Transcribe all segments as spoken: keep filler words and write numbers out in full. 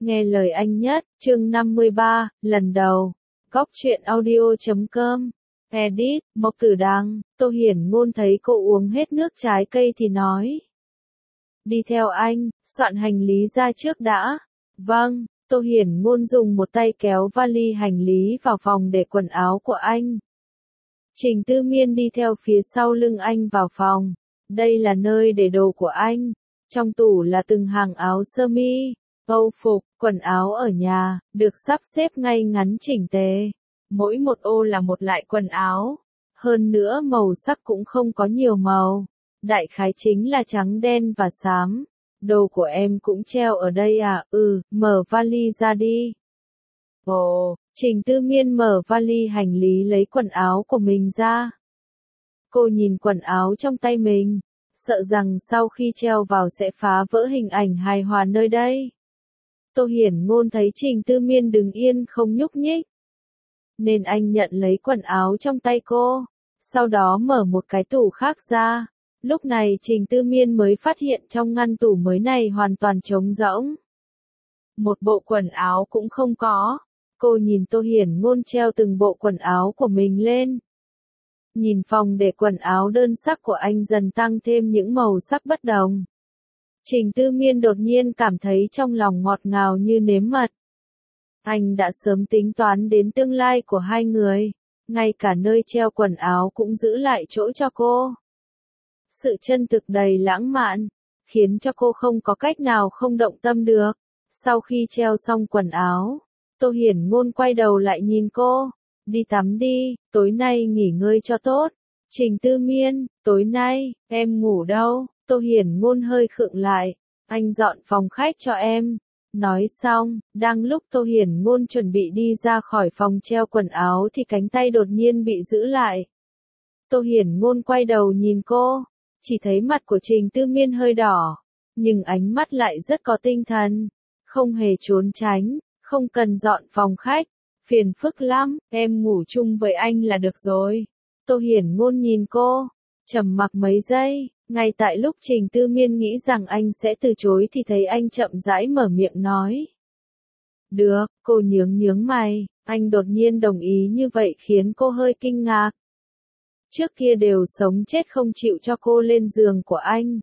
Nghe lời anh nhất, chương năm mươi ba, lần đầu. Góc truyện audio chấm com. Edit, Mộc Tử Đăng, Tô Hiển Ngôn thấy cô uống hết nước trái cây thì nói. Đi theo anh, soạn hành lý ra trước đã. Vâng, Tô Hiển Ngôn dùng một tay kéo vali hành lý vào phòng để quần áo của anh. Trình Tư Miên đi theo phía sau lưng anh vào phòng. Đây là nơi để đồ của anh. Trong tủ là từng hàng áo sơ mi, âu phục, quần áo ở nhà, được sắp xếp ngay ngắn chỉnh tề. Mỗi một ô là một loại quần áo. Hơn nữa màu sắc cũng không có nhiều màu. Đại khái chính là trắng đen và xám. Đồ của em cũng treo ở đây à? Ừ, mở vali ra đi. Ồ, Trình Tư Miên mở vali hành lý lấy quần áo của mình ra. Cô nhìn quần áo trong tay mình, sợ rằng sau khi treo vào sẽ phá vỡ hình ảnh hài hòa nơi đây. Tô Hiển Ngôn thấy Trình Tư Miên đứng yên không nhúc nhích, nên anh nhận lấy quần áo trong tay cô, sau đó mở một cái tủ khác ra. Lúc này Trình Tư Miên mới phát hiện trong ngăn tủ mới này hoàn toàn trống rỗng. Một bộ quần áo cũng không có. Cô nhìn Tô Hiển Ngôn treo từng bộ quần áo của mình lên. Nhìn phòng để quần áo đơn sắc của anh dần tăng thêm những màu sắc bất đồng. Trình Tư Miên đột nhiên cảm thấy trong lòng ngọt ngào như nếm mật. Anh đã sớm tính toán đến tương lai của hai người, ngay cả nơi treo quần áo cũng giữ lại chỗ cho cô. Sự chân thực đầy lãng mạn, khiến cho cô không có cách nào không động tâm được. Sau khi treo xong quần áo, Tô Hiển Ngôn quay đầu lại nhìn cô. Đi tắm đi, tối nay nghỉ ngơi cho tốt. Trình Tư Miên, tối nay, em ngủ đâu? Tô Hiển Ngôn hơi khựng lại. Anh dọn phòng khách cho em. Nói xong, đang lúc Tô Hiển Ngôn chuẩn bị đi ra khỏi phòng treo quần áo thì cánh tay đột nhiên bị giữ lại. Tô Hiển Ngôn quay đầu nhìn cô, chỉ thấy mặt của Trình Tư Miên hơi đỏ, nhưng ánh mắt lại rất có tinh thần, không hề trốn tránh, không cần dọn phòng khách, phiền phức lắm, em ngủ chung với anh là được rồi. Tô Hiển Ngôn nhìn cô, trầm mặc mấy giây, ngay tại lúc Trình Tư Miên nghĩ rằng anh sẽ từ chối thì thấy anh chậm rãi mở miệng nói. Được, cô nhướng nhướng mày, anh đột nhiên đồng ý như vậy khiến cô hơi kinh ngạc. Trước kia đều sống chết không chịu cho cô lên giường của anh.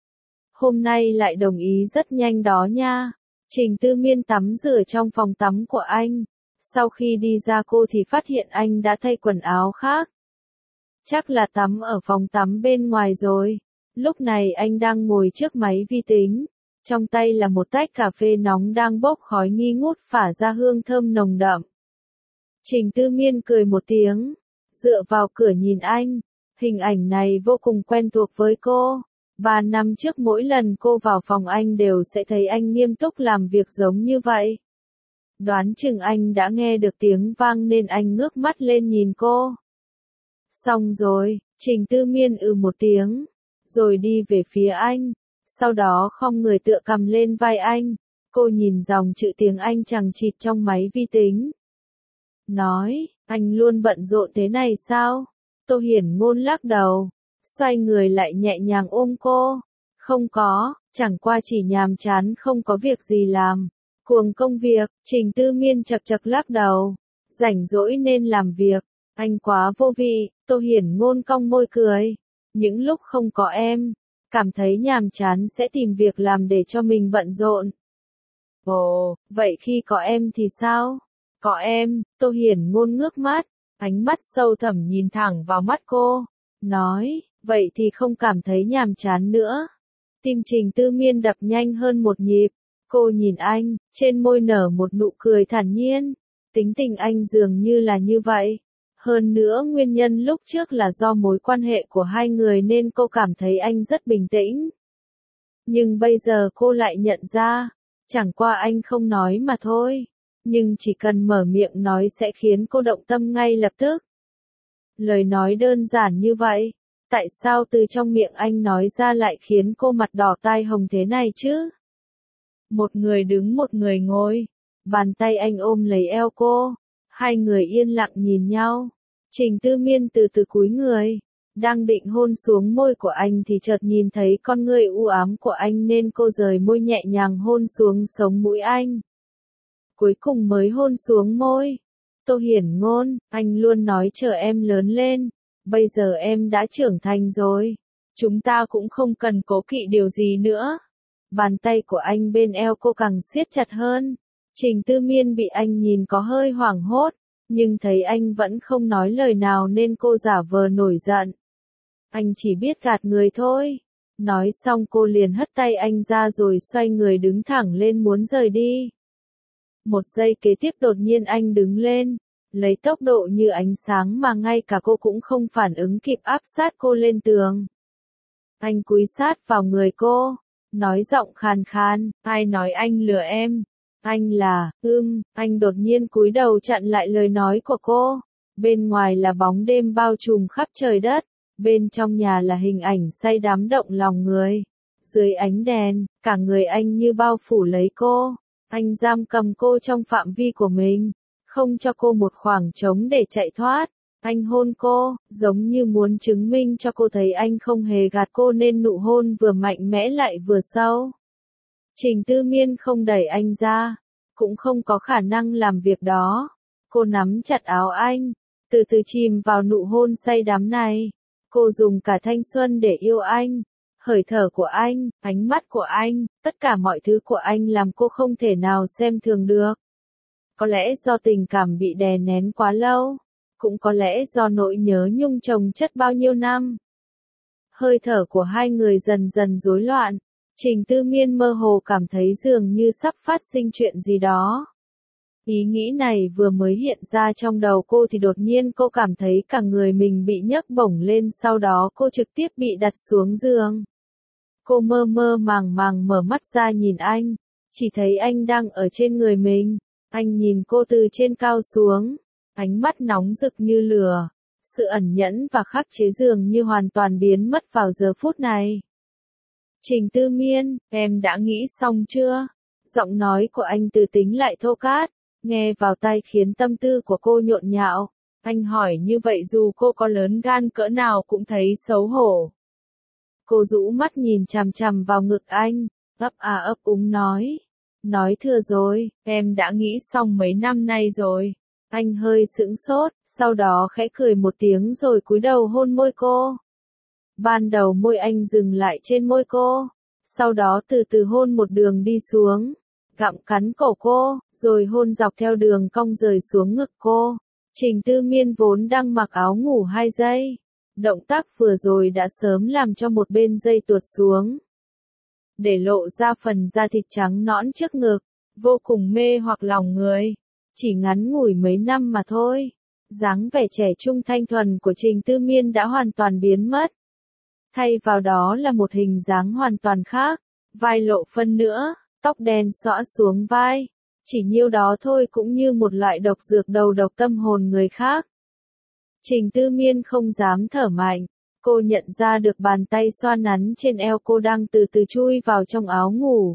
Hôm nay lại đồng ý rất nhanh đó nha. Trình Tư Miên tắm rửa trong phòng tắm của anh. Sau khi đi ra cô thì phát hiện anh đã thay quần áo khác. Chắc là tắm ở phòng tắm bên ngoài rồi. Lúc này anh đang ngồi trước máy vi tính. Trong tay là một tách cà phê nóng đang bốc khói nghi ngút phả ra hương thơm nồng đậm. Trình Tư Miên cười một tiếng, dựa vào cửa nhìn anh. Hình ảnh này vô cùng quen thuộc với cô. Ba năm trước mỗi lần cô vào phòng anh đều sẽ thấy anh nghiêm túc làm việc giống như vậy. Đoán chừng anh đã nghe được tiếng vang nên anh ngước mắt lên nhìn cô. Xong rồi, Trình Tư Miên ừ một tiếng, rồi đi về phía anh, sau đó khom người tựa cầm lên vai anh. Cô nhìn dòng chữ tiếng Anh chằng chịt trong máy vi tính. Nói, anh luôn bận rộn thế này sao? Tô Hiển Ngôn lắc đầu, xoay người lại nhẹ nhàng ôm cô. Không có, chẳng qua chỉ nhàm chán không có việc gì làm. Cuồng công việc, Trình Tư Miên chật chật lắc đầu. Rảnh rỗi nên làm việc, anh quá vô vị. Tô Hiển Ngôn cong môi cười. Những lúc không có em, cảm thấy nhàm chán sẽ tìm việc làm để cho mình bận rộn. Ồ, vậy khi có em thì sao? Có em, Tô Hiển Ngôn ngước mắt, ánh mắt sâu thẳm nhìn thẳng vào mắt cô, nói, vậy thì không cảm thấy nhàm chán nữa. Tim Trình Tư Miên đập nhanh hơn một nhịp, cô nhìn anh, trên môi nở một nụ cười thản nhiên. Tính tình anh dường như là như vậy. Hơn nữa nguyên nhân lúc trước là do mối quan hệ của hai người nên cô cảm thấy anh rất bình tĩnh. Nhưng bây giờ cô lại nhận ra, chẳng qua anh không nói mà thôi. Nhưng chỉ cần mở miệng nói sẽ khiến cô động tâm ngay lập tức. Lời nói đơn giản như vậy, tại sao từ trong miệng anh nói ra lại khiến cô mặt đỏ tai hồng thế này chứ? Một người đứng một người ngồi, bàn tay anh ôm lấy eo cô, hai người yên lặng nhìn nhau. Trình Tư Miên từ từ cúi người, đang định hôn xuống môi của anh thì chợt nhìn thấy con ngươi u ám của anh nên cô rời môi nhẹ nhàng hôn xuống sống mũi anh. cuối cùng mới hôn xuống môi. Tô Hiển Ngôn, anh luôn nói chờ em lớn lên, bây giờ em đã trưởng thành rồi. Chúng ta cũng không cần cố kỵ điều gì nữa. Bàn tay của anh bên eo cô càng siết chặt hơn. Trình Tư Miên bị anh nhìn có hơi hoảng hốt, nhưng thấy anh vẫn không nói lời nào nên cô giả vờ nổi giận. Anh chỉ biết gạt người thôi. Nói xong cô liền hất tay anh ra rồi xoay người đứng thẳng lên muốn rời đi. Một giây kế tiếp đột nhiên anh đứng lên, lấy tốc độ như ánh sáng mà ngay cả cô cũng không phản ứng kịp áp sát cô lên tường. Anh cúi sát vào người cô, nói giọng khàn khàn, ai nói anh lừa em? Anh là, ưm, anh đột nhiên cúi đầu chặn lại lời nói của cô. Bên ngoài là bóng đêm bao trùm khắp trời đất, bên trong nhà là hình ảnh say đắm động lòng người. Dưới ánh đèn, cả người anh như bao phủ lấy cô. Anh giam cầm cô trong phạm vi của mình, không cho cô một khoảng trống để chạy thoát. Anh hôn cô, giống như muốn chứng minh cho cô thấy anh không hề gạt cô nên nụ hôn vừa mạnh mẽ lại vừa sâu. Trình Tư Miên không đẩy anh ra, cũng không có khả năng làm việc đó. Cô nắm chặt áo anh, từ từ chìm vào nụ hôn say đắm này. Cô dùng cả thanh xuân để yêu anh. Hơi thở của anh, ánh mắt của anh, tất cả mọi thứ của anh làm cô không thể nào xem thường được. Có lẽ do tình cảm bị đè nén quá lâu, cũng có lẽ do nỗi nhớ nhung chồng chất bao nhiêu năm. Hơi thở của hai người dần dần rối loạn, Trình Tư Miên mơ hồ cảm thấy dường như sắp phát sinh chuyện gì đó. Ý nghĩ này vừa mới hiện ra trong đầu cô thì đột nhiên cô cảm thấy cả người mình bị nhấc bổng lên, sau đó cô trực tiếp bị đặt xuống giường. Cô mơ mơ màng màng mở mắt ra nhìn anh, chỉ thấy anh đang ở trên người mình. Anh nhìn cô từ trên cao xuống, ánh mắt nóng rực như lửa, sự ẩn nhẫn và khắc chế dường như hoàn toàn biến mất vào giờ phút này. Trình Tư Miên, em đã nghĩ xong chưa? Giọng nói của anh từ tính lại thô cát, nghe vào tai khiến tâm tư của cô nhộn nhạo. Anh hỏi như vậy dù cô có lớn gan cỡ nào cũng thấy xấu hổ. Cô rũ mắt nhìn chằm chằm vào ngực anh, ấp à ấp úng nói. Nói thừa rồi, em đã nghĩ xong mấy năm nay rồi. Anh hơi sững sốt, sau đó khẽ cười một tiếng rồi cúi đầu hôn môi cô. Ban đầu môi anh dừng lại trên môi cô, sau đó từ từ hôn một đường đi xuống, gặm cắn cổ cô, rồi hôn dọc theo đường cong rời xuống ngực cô. Trình Tư Miên vốn đang mặc áo ngủ hai giây. Động tác vừa rồi đã sớm làm cho một bên dây tuột xuống, để lộ ra phần da thịt trắng nõn trước ngực, vô cùng mê hoặc lòng người. Chỉ ngắn ngủi mấy năm mà thôi, dáng vẻ trẻ trung thanh thuần của Trình Tư Miên đã hoàn toàn biến mất. Thay vào đó là một hình dáng hoàn toàn khác, vai lộ phân nữa, tóc đen xõa xuống vai. Chỉ nhiêu đó thôi cũng như một loại độc dược đầu độc tâm hồn người khác. Trình Tư Miên không dám thở mạnh, cô nhận ra được bàn tay xoa nắn trên eo cô đang từ từ chui vào trong áo ngủ.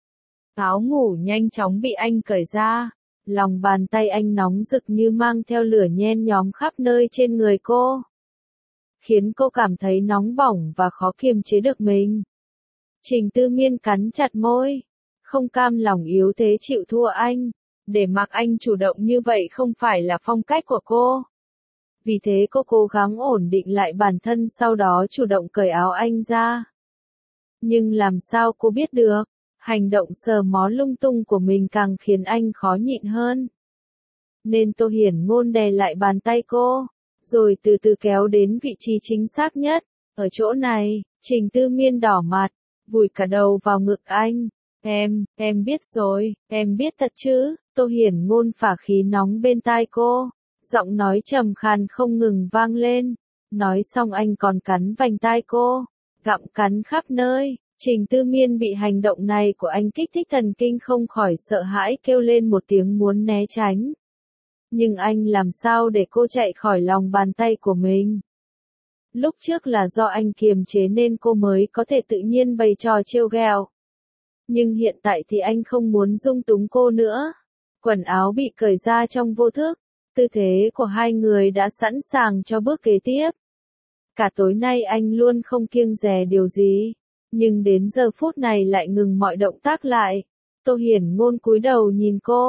Áo ngủ nhanh chóng bị anh cởi ra, lòng bàn tay anh nóng rực như mang theo lửa nhen nhóm khắp nơi trên người cô, khiến cô cảm thấy nóng bỏng và khó kiềm chế được mình. Trình Tư Miên cắn chặt môi, không cam lòng yếu thế chịu thua anh, để mặc anh chủ động như vậy không phải là phong cách của cô. Vì thế cô cố gắng ổn định lại bản thân, sau đó chủ động cởi áo anh ra. Nhưng làm sao cô biết được, hành động sờ mó lung tung của mình càng khiến anh khó nhịn hơn. Nên Tô Hiển Ngôn đè lại bàn tay cô, rồi từ từ kéo đến vị trí chính xác nhất. Ở chỗ này, Trình Tư Miên đỏ mặt, vùi cả đầu vào ngực anh. Em, em biết rồi, em biết thật chứ? Tô Hiển Ngôn phả khí nóng bên tai cô, giọng nói trầm khàn không ngừng vang lên. Nói xong anh còn cắn vành tai cô, gặm cắn khắp nơi. Trình Tư Miên bị hành động này của anh kích thích thần kinh, không khỏi sợ hãi kêu lên một tiếng muốn né tránh. Nhưng anh làm sao để cô chạy khỏi lòng bàn tay của mình? Lúc trước là do anh kiềm chế nên cô mới có thể tự nhiên bày trò trêu ghẹo. Nhưng hiện tại thì anh không muốn dung túng cô nữa. Quần áo bị cởi ra trong vô thức, tư thế của hai người đã sẵn sàng cho bước kế tiếp. Cả tối nay anh luôn không kiêng dè điều gì, nhưng đến giờ phút này lại ngừng mọi động tác lại. Tô Hiển Ngôn cúi đầu nhìn cô,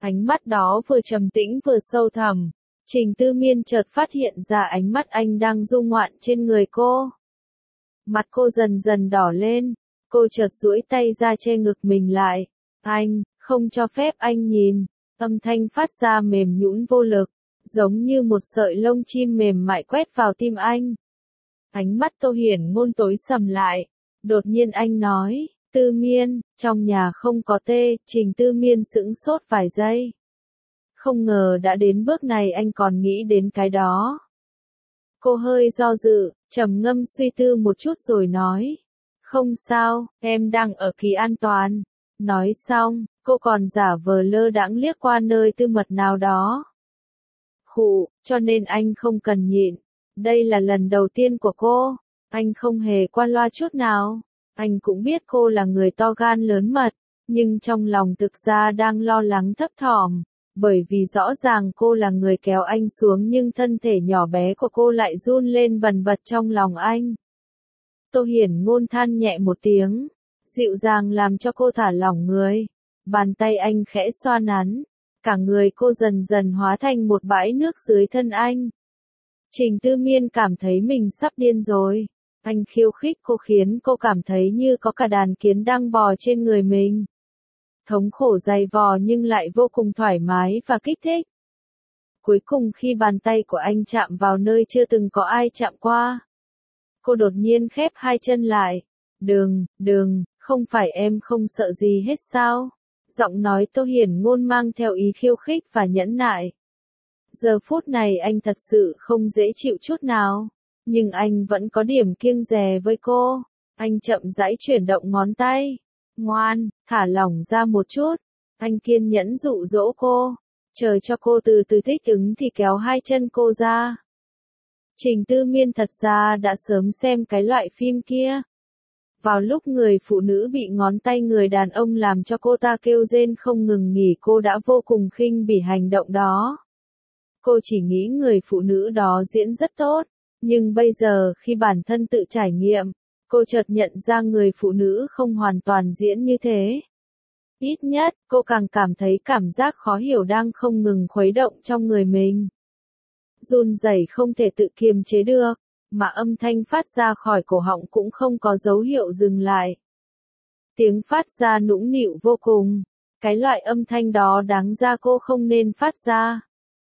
Ánh mắt đó vừa trầm tĩnh vừa sâu thẳm. Trình Tư Miên chợt phát hiện ra ánh mắt anh đang du ngoạn trên người cô. Mặt cô dần dần đỏ lên, cô chợt duỗi tay ra che ngực mình lại. Anh, không cho phép anh nhìn. Âm thanh phát ra mềm nhũn vô lực, giống như một sợi lông chim mềm mại quét vào tim anh. Ánh mắt Tô Hiển Ngôn tối sầm lại. Đột nhiên anh nói, Tư Miên, trong nhà không có tê. Trình Tư Miên sững sốt vài giây. Không ngờ đã đến bước này anh còn nghĩ đến cái đó. Cô hơi do dự, trầm ngâm suy tư một chút rồi nói. Không sao, em đang ở kỳ an toàn. Nói xong, cô còn giả vờ lơ đãng liếc qua nơi tư mật nào đó. Khụ, cho nên anh không cần nhịn. Đây là lần đầu tiên của cô. Anh không hề qua loa chút nào. Anh cũng biết cô là người to gan lớn mật, nhưng trong lòng thực ra đang lo lắng thấp thỏm. Bởi vì rõ ràng cô là người kéo anh xuống nhưng thân thể nhỏ bé của cô lại run lên bần bật trong lòng anh. Tô Hiển Ngôn than nhẹ một tiếng, dịu dàng làm cho cô thả lỏng người. Bàn tay anh khẽ xoa nắn, cả người cô dần dần hóa thành một bãi nước dưới thân anh. Trình Tư Miên cảm thấy mình sắp điên rồi. Anh khiêu khích cô khiến cô cảm thấy như có cả đàn kiến đang bò trên người mình. Thống khổ dày vò nhưng lại vô cùng thoải mái và kích thích. Cuối cùng khi bàn tay của anh chạm vào nơi chưa từng có ai chạm qua, cô đột nhiên khép hai chân lại. Đừng, đừng, không phải em không sợ gì hết sao? Giọng nói Tô Hiển Ngôn mang theo ý khiêu khích và nhẫn nại. Giờ phút này anh thật sự không dễ chịu chút nào, nhưng anh vẫn có điểm kiêng dè với cô. Anh chậm rãi chuyển động ngón tay. Ngoan, thả lỏng ra một chút. Anh kiên nhẫn dụ dỗ cô. Chờ cho cô từ từ thích ứng thì kéo hai chân cô ra. Trình Tư Miên thật ra đã sớm xem cái loại phim kia. Vào lúc người phụ nữ bị ngón tay người đàn ông làm cho cô ta kêu rên không ngừng nghỉ, cô đã vô cùng khinh bỉ hành động đó. Cô chỉ nghĩ người phụ nữ đó diễn rất tốt, nhưng bây giờ khi bản thân tự trải nghiệm, cô chợt nhận ra người phụ nữ không hoàn toàn diễn như thế. Ít nhất, cô càng cảm thấy cảm giác khó hiểu đang không ngừng khuấy động trong người mình. Run rẩy không thể tự kiềm chế được, mà âm thanh phát ra khỏi cổ họng cũng không có dấu hiệu dừng lại. Tiếng phát ra nũng nịu vô cùng, cái loại âm thanh đó đáng ra cô không nên phát ra.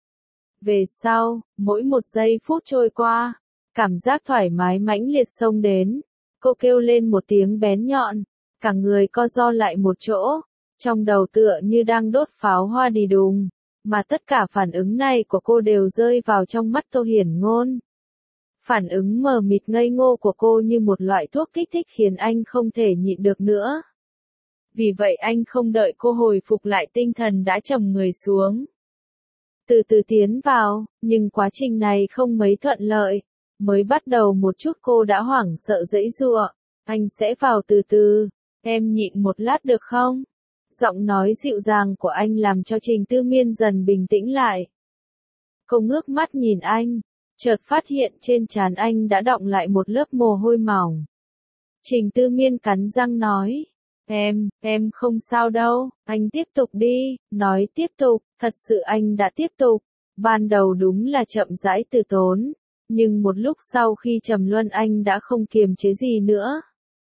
Về sau, mỗi một giây phút trôi qua, cảm giác thoải mái mãnh liệt xông đến. Cô kêu lên một tiếng bén nhọn, cả người co ro lại một chỗ, trong đầu tựa như đang đốt pháo hoa đì đùng, mà tất cả phản ứng này của cô đều rơi vào trong mắt Tô Hiển Ngôn. Phản ứng mờ mịt ngây ngô của cô như một loại thuốc kích thích khiến anh không thể nhịn được nữa. Vì vậy anh không đợi cô hồi phục lại tinh thần đã trầm người xuống. Từ từ tiến vào, nhưng quá trình này không mấy thuận lợi. Mới bắt đầu một chút cô đã hoảng sợ giãy giụa. Anh sẽ vào từ từ, em nhịn một lát được không? Giọng nói dịu dàng của anh làm cho Trình Tư Miên dần bình tĩnh lại. Cô ngước mắt nhìn anh, chợt phát hiện trên trán anh đã đọng lại một lớp mồ hôi mỏng. Trình Tư Miên cắn răng nói, em, em không sao đâu, anh tiếp tục đi, nói tiếp tục, thật sự anh đã tiếp tục. Ban đầu đúng là chậm rãi từ tốn. Nhưng một lúc sau khi trầm luân anh đã không kiềm chế gì nữa.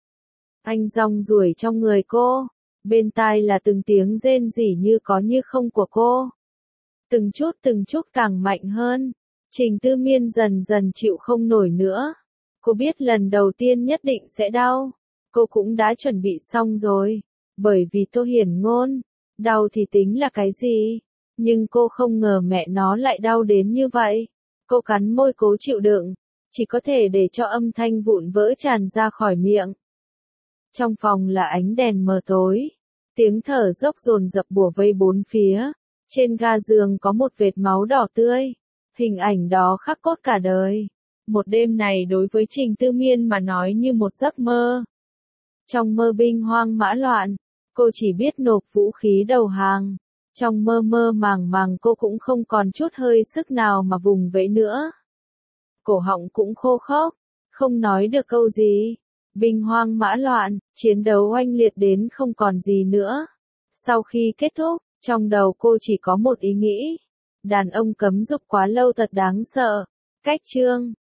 Anh rong ruổi trong người cô, bên tai là từng tiếng rên rỉ như có như không của cô. Từng chút từng chút càng mạnh hơn, Trình Tư Miên dần dần chịu không nổi nữa. Cô biết lần đầu tiên nhất định sẽ đau, cô cũng đã chuẩn bị xong rồi, bởi vì Tô Hiển Ngôn, đau thì tính là cái gì, nhưng cô không ngờ mẹ nó lại đau đến như vậy. Cô cắn môi cố chịu đựng, chỉ có thể để cho âm thanh vụn vỡ tràn ra khỏi miệng. Trong phòng là ánh đèn mờ tối, tiếng thở dốc dồn dập bủa vây bốn phía, trên ga giường có một vệt máu đỏ tươi, hình ảnh đó khắc cốt cả đời. Một đêm này đối với Trình Tư Miên mà nói như một giấc mơ. Trong mơ binh hoang mã loạn, cô chỉ biết nộp vũ khí đầu hàng. Trong mơ mơ màng màng cô cũng không còn chút hơi sức nào mà vùng vẫy nữa. Cổ họng cũng khô khốc, không nói được câu gì. Binh hoang mã loạn, chiến đấu oanh liệt đến không còn gì nữa. Sau khi kết thúc, Trong đầu cô chỉ có một ý nghĩ. Đàn ông cấm dục quá lâu thật đáng sợ. Cách chương